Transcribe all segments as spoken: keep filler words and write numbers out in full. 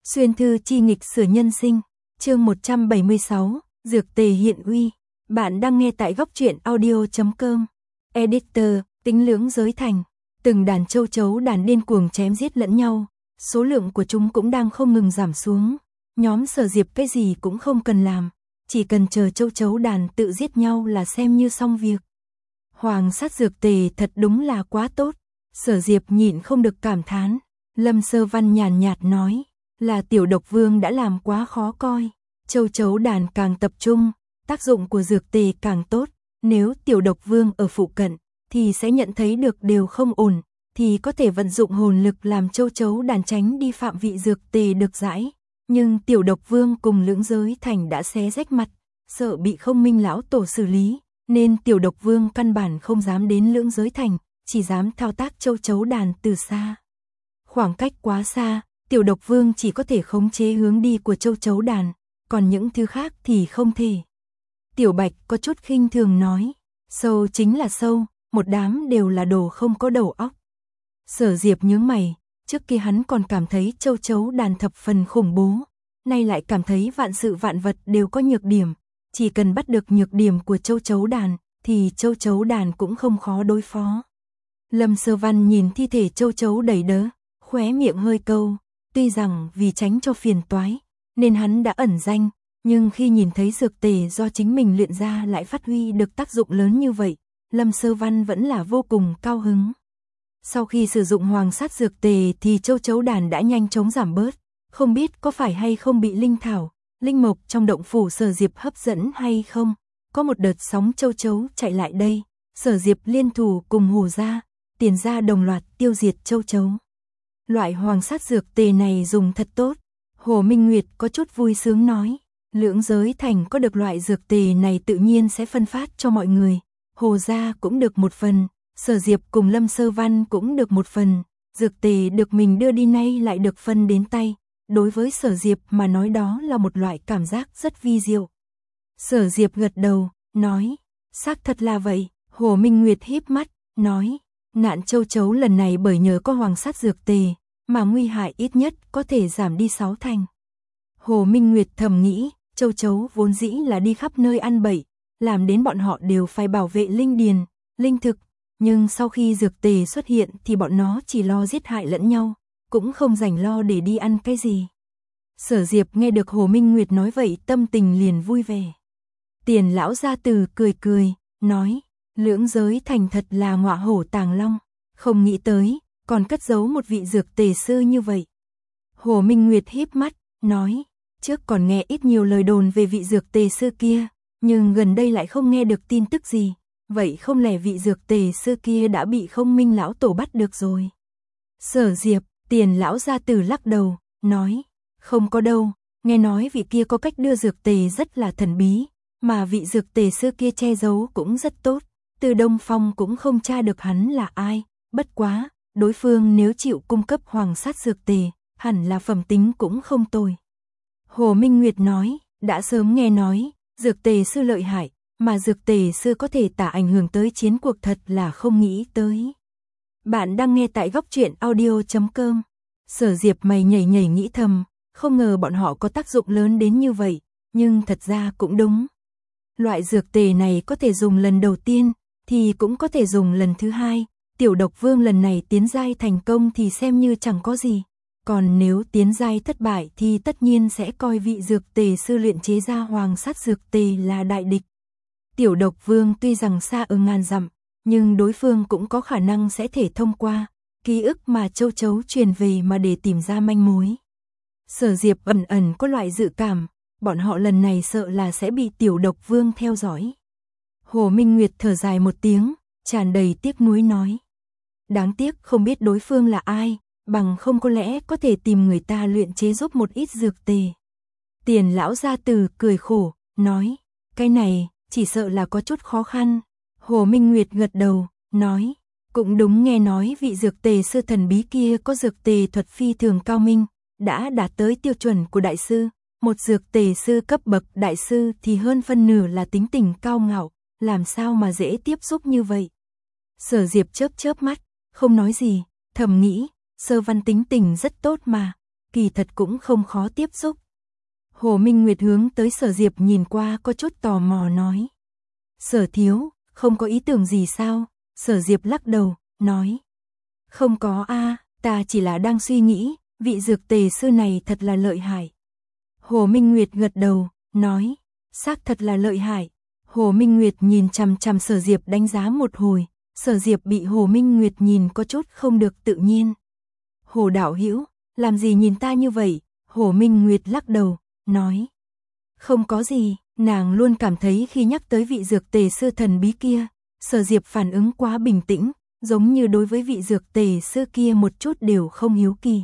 Xuyên thư chi nghịch sửa nhân sinh, chương một trăm bảy mươi sáu, Dược tề hiện uy. Bạn đang nghe tại góc truyện audio chấm com. Editor, tính lưỡng giới thành. Từng đàn châu chấu đàn điên cuồng chém giết lẫn nhau, số lượng của chúng cũng đang không ngừng giảm xuống. Nhóm Sở Diệp cái gì cũng không cần làm, chỉ cần chờ châu chấu đàn tự giết nhau là xem như xong việc. Hoàng sát dược tề thật đúng là quá tốt. Sở Diệp nhịn không được cảm thán. Lâm Sơ Văn nhàn nhạt nói, là tiểu độc vương đã làm quá khó coi. Châu chấu đàn càng tập trung, tác dụng của dược tề càng tốt. Nếu tiểu độc vương ở phụ cận, thì sẽ nhận thấy được đều không ổn, thì có thể vận dụng hồn lực làm châu chấu đàn tránh đi phạm vị dược tề được giải. Nhưng tiểu độc vương cùng lưỡng giới thành đã xé rách mặt, sợ bị không minh lão tổ xử lý, nên tiểu độc vương căn bản không dám đến lưỡng giới thành, chỉ dám thao tác châu chấu đàn từ xa. Khoảng cách quá xa, tiểu độc vương chỉ có thể khống chế hướng đi của châu chấu đàn, còn những thứ khác thì không thể. Tiểu Bạch có chút khinh thường nói, sâu chính là sâu, một đám đều là đồ không có đầu óc. Sở Diệp nhướng mày, trước kia hắn còn cảm thấy châu chấu đàn thập phần khủng bố, nay lại cảm thấy vạn sự vạn vật đều có nhược điểm, chỉ cần bắt được nhược điểm của châu chấu đàn, thì châu chấu đàn cũng không khó đối phó. Lâm Sơ Văn nhìn thi thể châu chấu đầy đớ, khóe miệng hơi câu, tuy rằng vì tránh cho phiền toái, nên hắn đã ẩn danh, nhưng khi nhìn thấy dược tề do chính mình luyện ra lại phát huy được tác dụng lớn như vậy, Lâm Sơ Văn vẫn là vô cùng cao hứng. Sau khi sử dụng hoàng sát dược tề thì châu chấu đàn đã nhanh chóng giảm bớt, không biết có phải hay không bị linh thảo, linh mộc trong động phủ Sở Diệp hấp dẫn hay không. Có một đợt sóng châu chấu chạy lại đây, Sở Diệp liên thủ cùng Hồ gia, Tiền gia đồng loạt tiêu diệt châu chấu. Loại hoàng sát dược tề này dùng thật tốt. Hồ Minh Nguyệt có chút vui sướng nói, lưỡng giới thành có được loại dược tề này tự nhiên sẽ phân phát cho mọi người. Hồ gia cũng được một phần, Sở Diệp cùng Lâm Sơ Văn cũng được một phần, dược tề được mình đưa đi nay lại được phân đến tay. Đối với Sở Diệp mà nói đó là một loại cảm giác rất vi diệu. Sở Diệp gật đầu, nói, xác thật là vậy. Hồ Minh Nguyệt híp mắt, nói, nạn châu chấu lần này bởi nhờ có hoàng sát dược tề, mà nguy hại ít nhất có thể giảm đi sáu thành. Hồ Minh Nguyệt thầm nghĩ, châu chấu vốn dĩ là đi khắp nơi ăn bậy, làm đến bọn họ đều phải bảo vệ linh điền, linh thực, nhưng sau khi dược tề xuất hiện thì bọn nó chỉ lo giết hại lẫn nhau, cũng không rảnh lo để đi ăn cái gì. Sở Diệp nghe được Hồ Minh Nguyệt nói vậy tâm tình liền vui vẻ. Tiền lão gia từ cười cười, nói, lưỡng giới thành thật là ngọa hổ tàng long, không nghĩ tới, còn cất giấu một vị dược tề sư như vậy. Hồ Minh Nguyệt híp mắt, nói, trước còn nghe ít nhiều lời đồn về vị dược tề sư kia, nhưng gần đây lại không nghe được tin tức gì, vậy không lẽ vị dược tề sư kia đã bị không minh lão tổ bắt được rồi. Sở Diệp, Tiền lão gia tử lắc đầu, nói, không có đâu, nghe nói vị kia có cách đưa dược tề rất là thần bí, mà vị dược tề sư kia che giấu cũng rất tốt, từ Đông Phong cũng không tra được hắn là ai, bất quá, đối phương nếu chịu cung cấp hoàng sát dược tề, hẳn là phẩm tính cũng không tồi. Hồ Minh Nguyệt nói, đã sớm nghe nói, dược tề sư lợi hại, mà dược tề sư có thể tả ảnh hưởng tới chiến cuộc thật là không nghĩ tới. Bạn đang nghe tại góc truyện audio chấm com. Sở Diệp mày nhảy nhảy nghĩ thầm, không ngờ bọn họ có tác dụng lớn đến như vậy, nhưng thật ra cũng đúng. Loại dược tề này có thể dùng lần đầu tiên, thì cũng có thể dùng lần thứ hai. Tiểu độc vương lần này tiến giai thành công thì xem như chẳng có gì. Còn nếu tiến giai thất bại thì tất nhiên sẽ coi vị dược tề sư luyện chế ra hoàng sát dược tề là đại địch. Tiểu độc vương tuy rằng xa ở ngàn dặm, nhưng đối phương cũng có khả năng sẽ thể thông qua ký ức mà châu chấu truyền về mà để tìm ra manh mối. Sở Diệp ẩn ẩn có loại dự cảm, bọn họ lần này sợ là sẽ bị tiểu độc vương theo dõi. Hồ Minh Nguyệt thở dài một tiếng, tràn đầy tiếc nuối nói. Đáng tiếc không biết đối phương là ai, bằng không có lẽ có thể tìm người ta luyện chế giúp một ít dược tề. Tiền lão gia tử cười khổ, nói, cái này, chỉ sợ là có chút khó khăn. Hồ Minh Nguyệt gật đầu, nói, cũng đúng, nghe nói vị dược tề sư thần bí kia có dược tề thuật phi thường cao minh, đã đạt tới tiêu chuẩn của đại sư. Một dược tề sư cấp bậc đại sư thì hơn phân nửa là tính tình cao ngạo, làm sao mà dễ tiếp xúc như vậy. Sở Diệp chớp chớp mắt, không nói gì, thầm nghĩ, Sơ Văn tính tình rất tốt mà, kỳ thật cũng không khó tiếp xúc. Hồ Minh Nguyệt hướng tới Sở Diệp nhìn qua có chút tò mò nói. Sở thiếu, không có ý tưởng gì sao? Sở Diệp lắc đầu, nói. Không có a, ta chỉ là đang suy nghĩ, vị dược tề sư này thật là lợi hại. Hồ Minh Nguyệt gật đầu, nói. Xác thật là lợi hại. Hồ Minh Nguyệt nhìn chằm chằm Sở Diệp đánh giá một hồi, Sở Diệp bị Hồ Minh Nguyệt nhìn có chút không được tự nhiên. Hồ đạo hữu, làm gì nhìn ta như vậy? Hồ Minh Nguyệt lắc đầu, nói. Không có gì, nàng luôn cảm thấy khi nhắc tới vị dược tề sư thần bí kia, Sở Diệp phản ứng quá bình tĩnh, giống như đối với vị dược tề sư kia một chút đều không hiếu kỳ.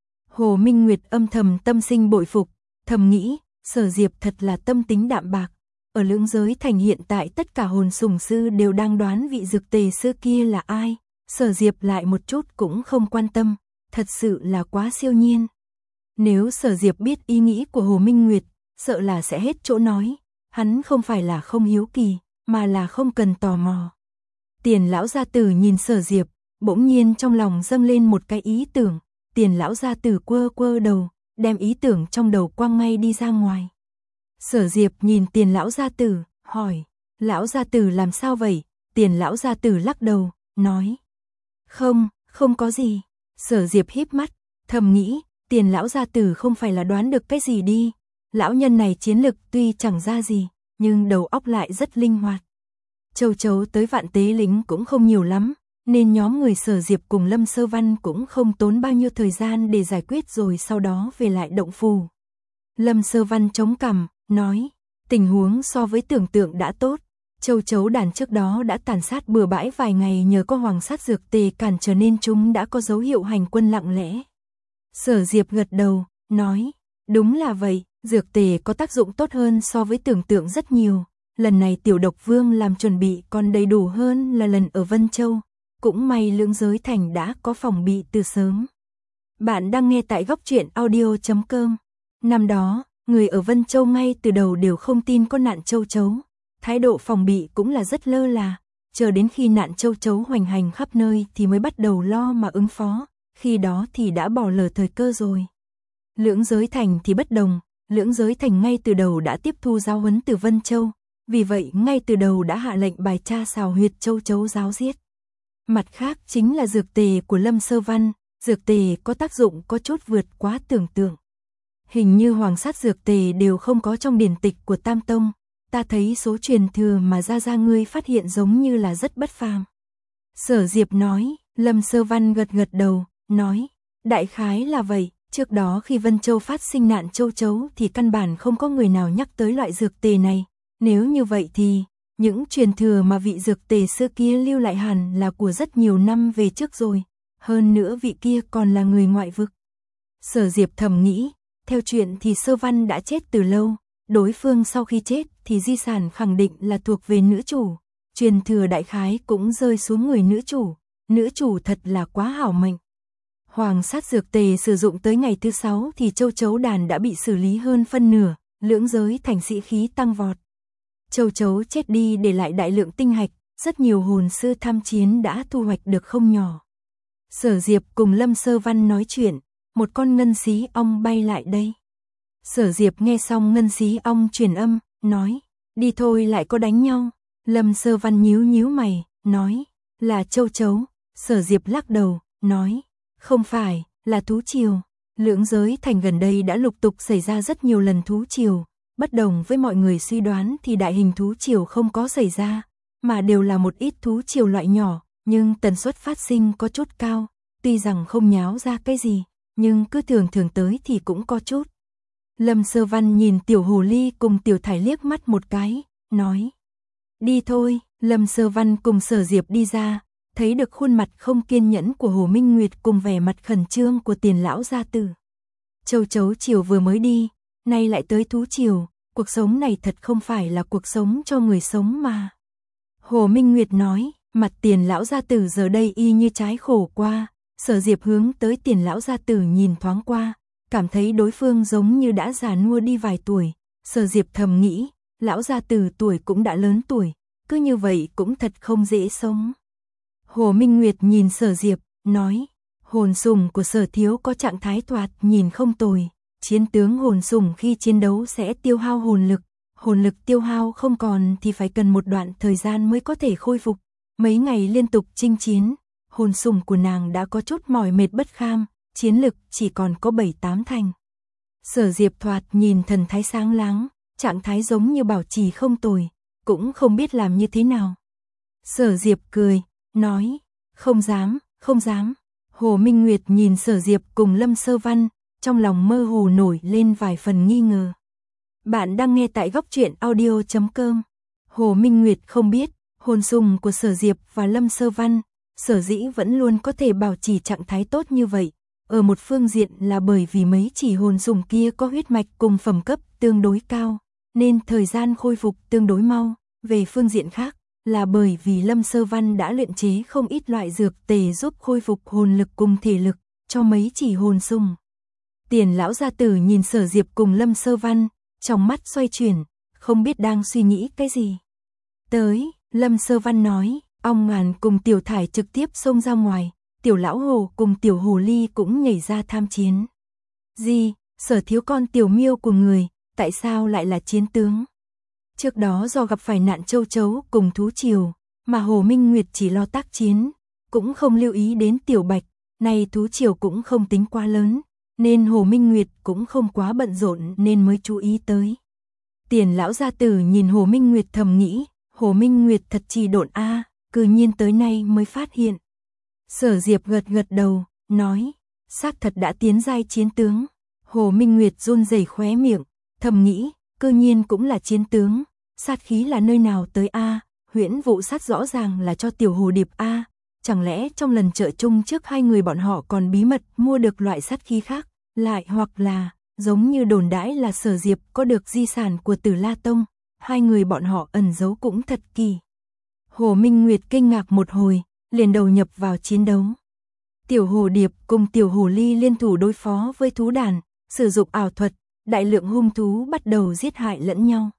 Hồ Minh Nguyệt âm thầm tâm sinh bội phục, thầm nghĩ, Sở Diệp thật là tâm tính đạm bạc. Ở Lưỡng Giới Thành hiện tại tất cả hồn sủng sư đều đang đoán vị dược tề sư kia là ai, Sở Diệp lại một chút cũng không quan tâm, thật sự là quá siêu nhiên. Nếu Sở Diệp biết ý nghĩ của Hồ Minh Nguyệt, sợ là sẽ hết chỗ nói, hắn không phải là không hiếu kỳ, mà là không cần tò mò. Tiền lão gia tử nhìn Sở Diệp, bỗng nhiên trong lòng dâng lên một cái ý tưởng, Tiền lão gia tử quơ quơ đầu, đem ý tưởng trong đầu quăng ngay đi ra ngoài. Sở Diệp nhìn Tiền lão gia tử, hỏi, lão gia tử làm sao vậy? Tiền lão gia tử lắc đầu, nói, không, không có gì. Sở Diệp híp mắt, thầm nghĩ, Tiền lão gia tử không phải là đoán được cái gì đi. Lão nhân này chiến lực tuy chẳng ra gì, nhưng đầu óc lại rất linh hoạt. Châu chấu tới vạn tế lính cũng không nhiều lắm, nên nhóm người Sở Diệp cùng Lâm Sơ Văn cũng không tốn bao nhiêu thời gian để giải quyết rồi sau đó về lại động phủ. Lâm Sơ Văn chống cằm, nói, tình huống so với tưởng tượng đã tốt. Châu chấu đàn trước đó đã tàn sát bừa bãi vài ngày, nhờ có hoàng sát dược tề cản trở nên chúng đã có dấu hiệu hành quân lặng lẽ. Sở Diệp gật đầu, nói, đúng là vậy, dược tề có tác dụng tốt hơn so với tưởng tượng rất nhiều. Lần này Tiểu Độc Vương làm chuẩn bị còn đầy đủ hơn là lần ở Vân Châu. Cũng may Lưỡng Giới Thành đã có phòng bị từ sớm. Bạn đang nghe tại góc truyện audio chấm com. Năm đó, người ở Vân Châu ngay từ đầu đều không tin có nạn châu chấu. Thái độ phòng bị cũng là rất lơ là. Chờ đến khi nạn châu chấu hoành hành khắp nơi thì mới bắt đầu lo mà ứng phó. Khi đó thì đã bỏ lỡ thời cơ rồi. Lưỡng Giới Thành thì bất đồng. Lưỡng Giới Thành ngay từ đầu đã tiếp thu giáo huấn từ Vân Châu. Vì vậy ngay từ đầu đã hạ lệnh bài tra xào huyệt châu chấu giáo giết. Mặt khác chính là dược tề của Lâm Sơ Văn, dược tề có tác dụng có chút vượt quá tưởng tượng. Hình như hoàng sát dược tề đều không có trong điển tịch của Tam Tông, ta thấy số truyền thừa mà ra ra ngươi phát hiện giống như là rất bất phàm. Sở Diệp nói, Lâm Sơ Văn gật gật đầu, nói, đại khái là vậy, trước đó khi Vân Châu phát sinh nạn châu chấu thì căn bản không có người nào nhắc tới loại dược tề này, nếu như vậy thì những truyền thừa mà vị dược tề xưa kia lưu lại hẳn là của rất nhiều năm về trước rồi, hơn nữa vị kia còn là người ngoại vực. Sở Diệp thầm nghĩ, theo chuyện thì Sơ Văn đã chết từ lâu, đối phương sau khi chết thì di sản khẳng định là thuộc về nữ chủ, truyền thừa đại khái cũng rơi xuống người nữ chủ, nữ chủ thật là quá hảo mệnh. Hoàng sát dược tề sử dụng tới ngày thứ sáu thì châu chấu đàn đã bị xử lý hơn phân nửa, Lưỡng Giới Thành sĩ khí tăng vọt. Châu chấu chết đi để lại đại lượng tinh hạch, rất nhiều hồn sư tham chiến đã thu hoạch được không nhỏ. Sở Diệp cùng Lâm Sơ Văn nói chuyện, một con ngân xí ong bay lại đây. Sở Diệp nghe xong ngân xí ong truyền âm, nói, đi thôi lại có đánh nhau. Lâm Sơ Văn nhíu nhíu mày, nói, là châu chấu. Sở Diệp lắc đầu, nói, không phải, là thú triều. Lưỡng Giới Thành gần đây đã lục tục xảy ra rất nhiều lần thú triều. Bất đồng với mọi người suy đoán thì đại hình thú triều không có xảy ra, mà đều là một ít thú triều loại nhỏ, nhưng tần suất phát sinh có chút cao, tuy rằng không nháo ra cái gì, nhưng cứ thường thường tới thì cũng có chút. Lâm Sơ Văn nhìn Tiểu Hồ Ly cùng Tiểu Thải liếc mắt một cái, nói, đi thôi. Lâm Sơ Văn cùng Sở Diệp đi ra, thấy được khuôn mặt không kiên nhẫn của Hồ Minh Nguyệt cùng vẻ mặt khẩn trương của Tiền lão gia tử. Châu chấu triều vừa mới đi, nay lại tới thú triều, cuộc sống này thật không phải là cuộc sống cho người sống mà. Hồ Minh Nguyệt nói, mặt Tiền lão gia tử giờ đây y như trái khổ qua. Sở Diệp hướng tới Tiền lão gia tử nhìn thoáng qua, cảm thấy đối phương giống như đã già nua đi vài tuổi. Sở Diệp thầm nghĩ, lão gia tử tuổi cũng đã lớn tuổi, cứ như vậy cũng thật không dễ sống. Hồ Minh Nguyệt nhìn Sở Diệp, nói, Hồn sùng của Sở Thiếu có trạng thái thoạt nhìn không tồi, chiến tướng hồn sùng khi chiến đấu sẽ tiêu hao hồn lực, hồn lực tiêu hao không còn thì phải cần một đoạn thời gian mới có thể khôi phục. Mấy ngày liên tục chinh chiến, hồn sùng của nàng đã có chút mỏi mệt bất kham, chiến lực chỉ còn có bảy tám thành. Sở Diệp thoạt nhìn thần thái sáng láng, trạng thái giống như bảo trì không tồi, cũng không biết làm như thế nào. Sở Diệp cười, nói, không dám, không dám. Hồ Minh Nguyệt nhìn Sở Diệp cùng Lâm Sơ Văn, trong lòng mơ hồ nổi lên vài phần nghi ngờ. Bạn đang nghe tại góc truyện audio chấm com. Hồ Minh Nguyệt không biết, hồn sùng của Sở Diệp và Lâm Sơ Văn, sở dĩ vẫn luôn có thể bảo trì trạng thái tốt như vậy. Ở một phương diện là bởi vì mấy chỉ hồn sùng kia có huyết mạch cùng phẩm cấp tương đối cao, nên thời gian khôi phục tương đối mau. Về phương diện khác, là bởi vì Lâm Sơ Văn đã luyện chế không ít loại dược tề giúp khôi phục hồn lực cùng thể lực cho mấy chỉ hồn sùng. Tiền lão gia tử nhìn Sở Diệp cùng Lâm Sơ Văn, trong mắt xoay chuyển, không biết đang suy nghĩ cái gì. Tới, Lâm Sơ Văn nói, ong ngàn cùng Tiểu Thải trực tiếp xông ra ngoài, Tiểu lão hồ cùng Tiểu hồ ly cũng nhảy ra tham chiến. Gì, Sở Thiếu con Tiểu miêu của người, tại sao lại là chiến tướng? Trước đó do gặp phải nạn châu chấu cùng thú triều, mà Hồ Minh Nguyệt chỉ lo tác chiến, cũng không lưu ý đến Tiểu Bạch, nay thú triều cũng không tính quá lớn, nên Hồ Minh Nguyệt cũng không quá bận rộn nên mới chú ý tới. Tiền lão gia tử nhìn Hồ Minh Nguyệt thầm nghĩ, Hồ Minh Nguyệt thật trì độn a, à, cư nhiên tới nay mới phát hiện. Sở Diệp gật gật đầu, nói, xác thật đã tiến giai chiến tướng. Hồ Minh Nguyệt run rẩy khóe miệng, thầm nghĩ, cư nhiên cũng là chiến tướng, sát khí là nơi nào tới a? À, huyễn vụ sát rõ ràng là cho Tiểu Hồ Điệp a, à, chẳng lẽ trong lần trợ chung trước hai người bọn họ còn bí mật mua được loại sát khí khác, lại hoặc là giống như đồn đãi là Sở Diệp có được di sản của Tử La Tông, hai người bọn họ ẩn giấu cũng thật kỳ. Hồ Minh Nguyệt kinh ngạc một hồi, liền đầu nhập vào chiến đấu. Tiểu Hồ Điệp cùng Tiểu Hồ Ly liên thủ đối phó với thú đàn, sử dụng ảo thuật, đại lượng hung thú bắt đầu giết hại lẫn nhau.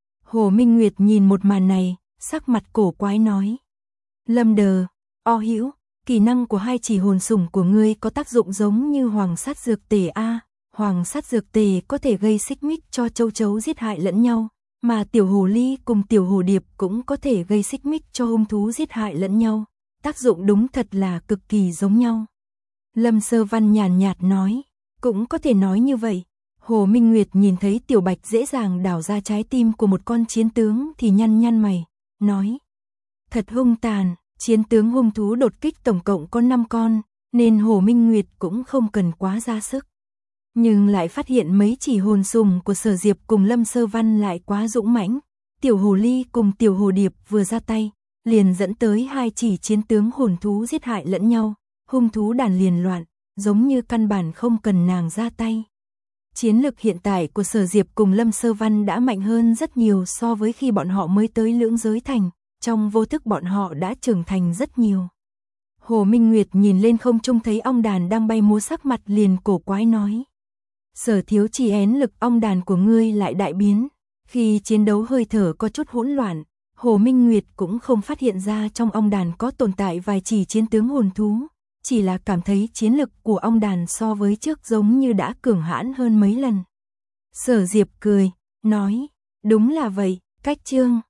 Hồ Minh Nguyệt nhìn một màn này, sắc mặt cổ quái nói. Lâm Đờ, O Hữu, kỹ năng của hai chỉ hồn sủng của ngươi có tác dụng giống như hoàng sát dược tề a. Hoàng sát dược tề có thể gây xích mích cho châu chấu giết hại lẫn nhau, mà Tiểu Hồ Ly cùng Tiểu Hồ Điệp cũng có thể gây xích mích cho hung thú giết hại lẫn nhau. Tác dụng đúng thật là cực kỳ giống nhau. Lâm Sơ Văn nhàn nhạt nói, cũng có thể nói như vậy. Hồ Minh Nguyệt nhìn thấy Tiểu Bạch dễ dàng đào ra trái tim của một con chiến tướng thì nhăn nhăn mày, nói. Thật hung tàn, chiến tướng hung thú đột kích tổng cộng có năm con, nên Hồ Minh Nguyệt cũng không cần quá ra sức. Nhưng lại phát hiện mấy chỉ hồn sùng của Sở Diệp cùng Lâm Sơ Văn lại quá dũng mãnh. Tiểu Hồ Ly cùng Tiểu Hồ Điệp vừa ra tay, liền dẫn tới hai chỉ chiến tướng hồn thú giết hại lẫn nhau, hung thú đàn liền loạn, giống như căn bản không cần nàng ra tay. Chiến lực hiện tại của Sở Diệp cùng Lâm Sơ Văn đã mạnh hơn rất nhiều so với khi bọn họ mới tới Lưỡng Giới Thành, trong vô thức bọn họ đã trưởng thành rất nhiều. Hồ Minh Nguyệt nhìn lên không trung thấy ong đàn đang bay múa, sắc mặt liền cổ quái nói. Sở Thiếu chỉ én lực ong đàn của ngươi lại đại biến, khi chiến đấu hơi thở có chút hỗn loạn, Hồ Minh Nguyệt cũng không phát hiện ra trong ong đàn có tồn tại vài chỉ chiến tướng hồn thú, chỉ là cảm thấy chiến lực của ong đàn so với trước giống như đã cường hãn hơn mấy lần. Sở Diệp cười, nói, đúng là vậy, cách chương.